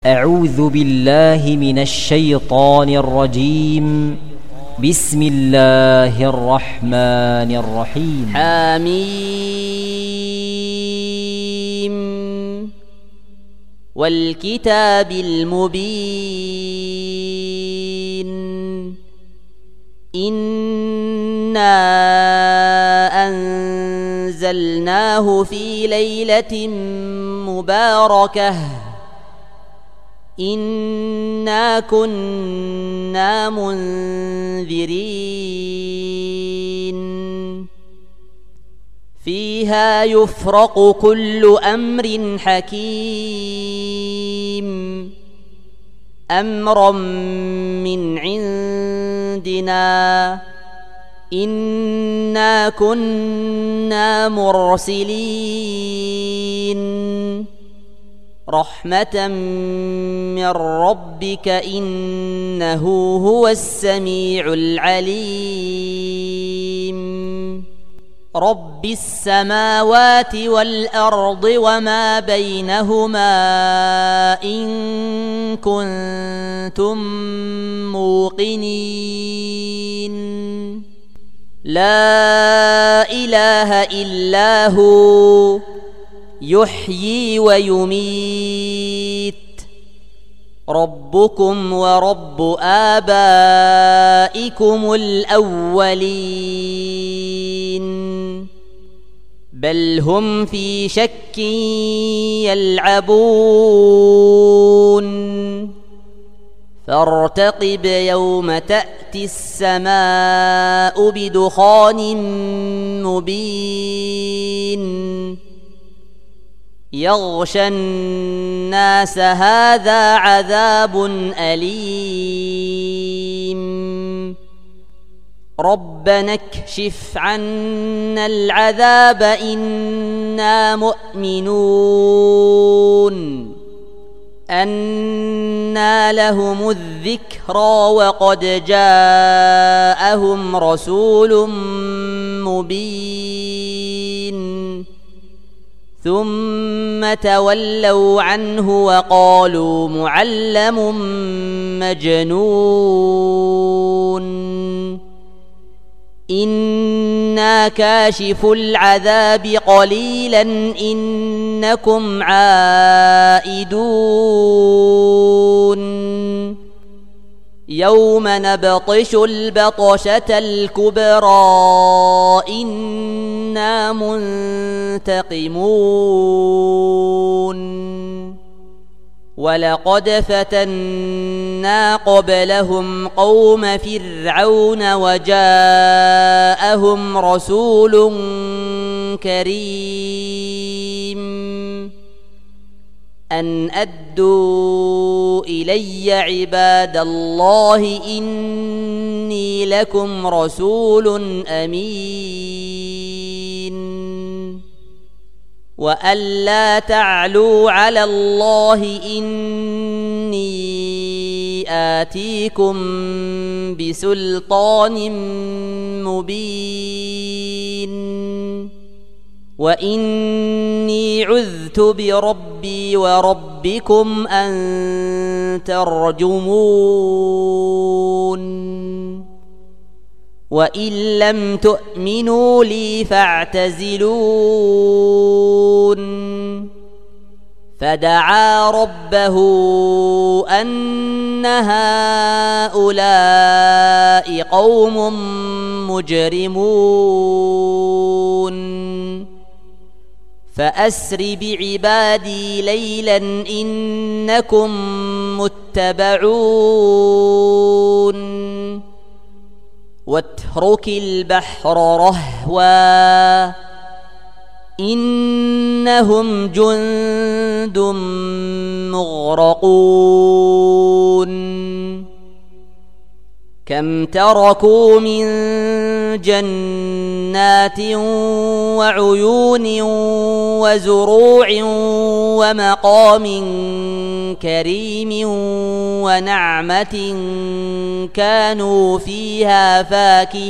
أعوذ بالله من الشيطان الرجيم. بسم الله الرحمن الرحيم. حميم والكتاب المبين إنا أنزلناه في ليلة مباركة إنا كنا منذرين فيها يفرق كل أمر حكيم أمرا من عندنا إنا كنا مرسلين رحمة من ربك إنه هو السميع العليم رب السماوات والأرض وما بينهما إن كنتم موقنين لا إله إلا هو يحيي ويميت ربكم ورب آبائكم الأولين بل هم في شك يلعبون فارتقب يوم تأتي السماء بدخان مبين يغشى الناس هذا عذاب أليم ربنا اكشف عنا العذاب إنا مؤمنون أنى لهم الذكرى وقد جاءهم رسول مبين ثم تولوا عنه وقالوا معلم مجنون إنا كاشف العذاب قليلا إنكم عائدون يوم نبطش البطشة الكبرى إنا منتقمون ولقد فتنا قبلهم قوم فرعون وجاءهم رسول كريم أن أدوا إلي عباد الله إني لكم رسول أمين وأن لا تعلوا على الله إني آتيكم بسلطان مبين وإني عذت بربي وربكم أن ترجمون وإن لم تؤمنوا لي فاعتزلون فدعا ربه أن هؤلاء قوم مجرمون فأسر بعبادي ليلا إنكم متبعون واترك البحر رهوا إنهم جند مغرقون كم تركوا من جنات وعيون وزروع ومقام كريم ونعمة كانوا فيها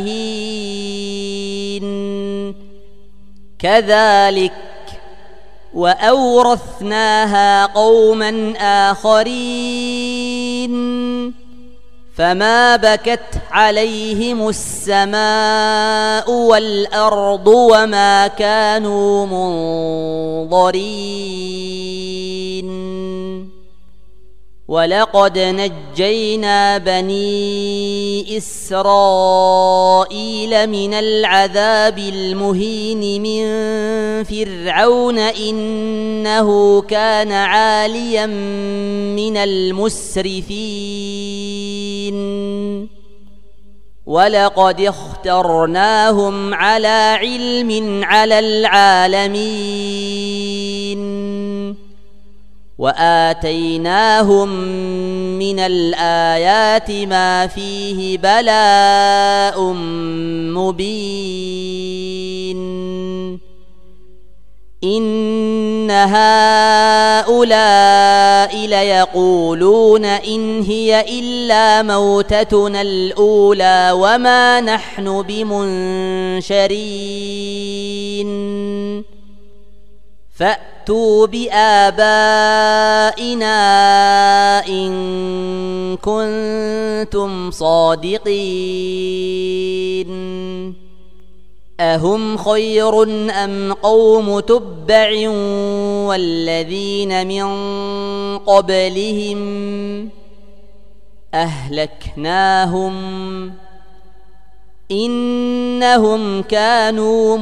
فاكهين كذلك وأورثناها قوما آخرين فما بكت عليهم السماء والأرض وما كانوا منظرين ولقد نجينا بني إسرائيل من العذاب المهين من فرعون إنه كان عاليا من المسرفين ولقد اخترناهم على علم على العالمين وآتيناهم من الآيات ما فيه بلاء مبين إن هؤلاء ليقولون إن هي إلا موتتنا الأولى وما نحن بمنشرين فأتوا بآبائنا إن كنتم صادقين أهم خير أم قوم تبع والذين من قبلهم أهلكناهم إنهم كانوا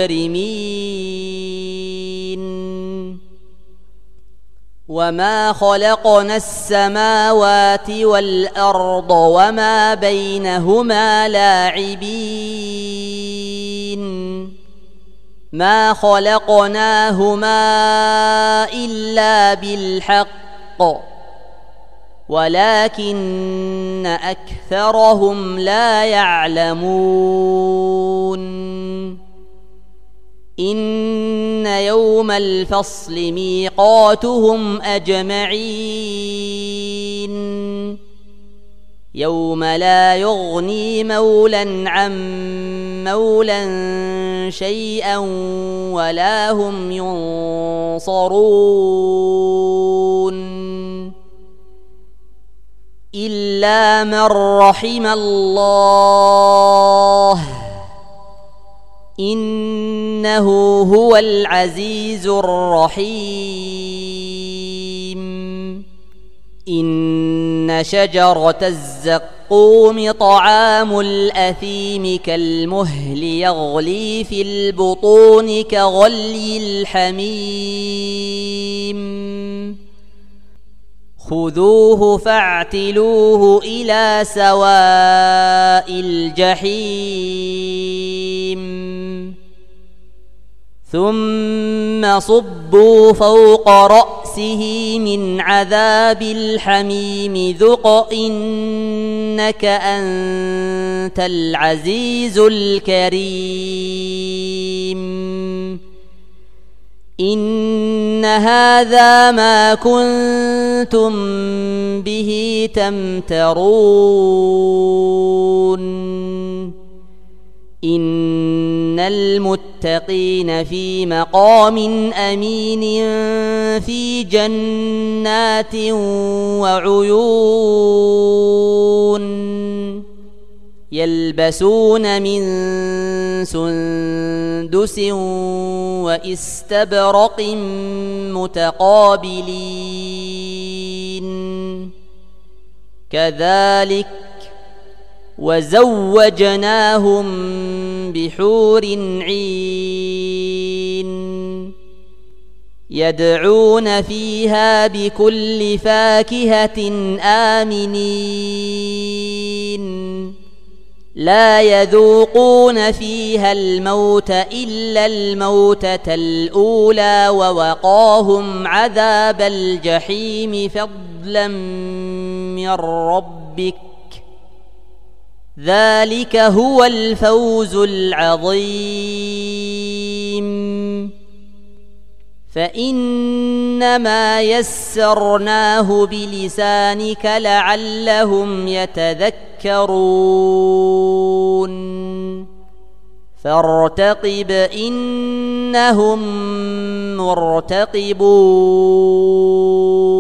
مجرمين وما خلقنا السماوات والأرض وما بينهما لاعبين ما خلقناهما إلا بالحق ولكن أكثرهم لا يعلمون إن يوم الفصل ميقاتهم أجمعين يوم لا يغني مولا عن مولا شيئا ولا هم ينصرون إلا من رحم الله إنه هو العزيز الرحيم إن شجرة الزقوم طعام الأثيم كالمهل يغلي في البطون كغلي الحميم خذوه فاعتلوه إلى سواء الجحيم ثم صبوا فوق رأسه من عذاب الحميم ذق إنك أنت العزيز الكريم إن هذا ما كنتم به تمترون إن المتقين في مقام أمين في جنات وعيون يلبسون من سندس واستبرق متقابلين كذلك وزوجناهم بحور عين يدعون فيها بكل فاكهة آمنين لا يذوقون فيها الموت إلا الموتة الأولى ووقاهم عذاب الجحيم فضلا من ربك ذلك هو الفوز العظيم فإنما يسرناه بلسانك لعلهم يتذكرون فارتقب إنهم مرتقبون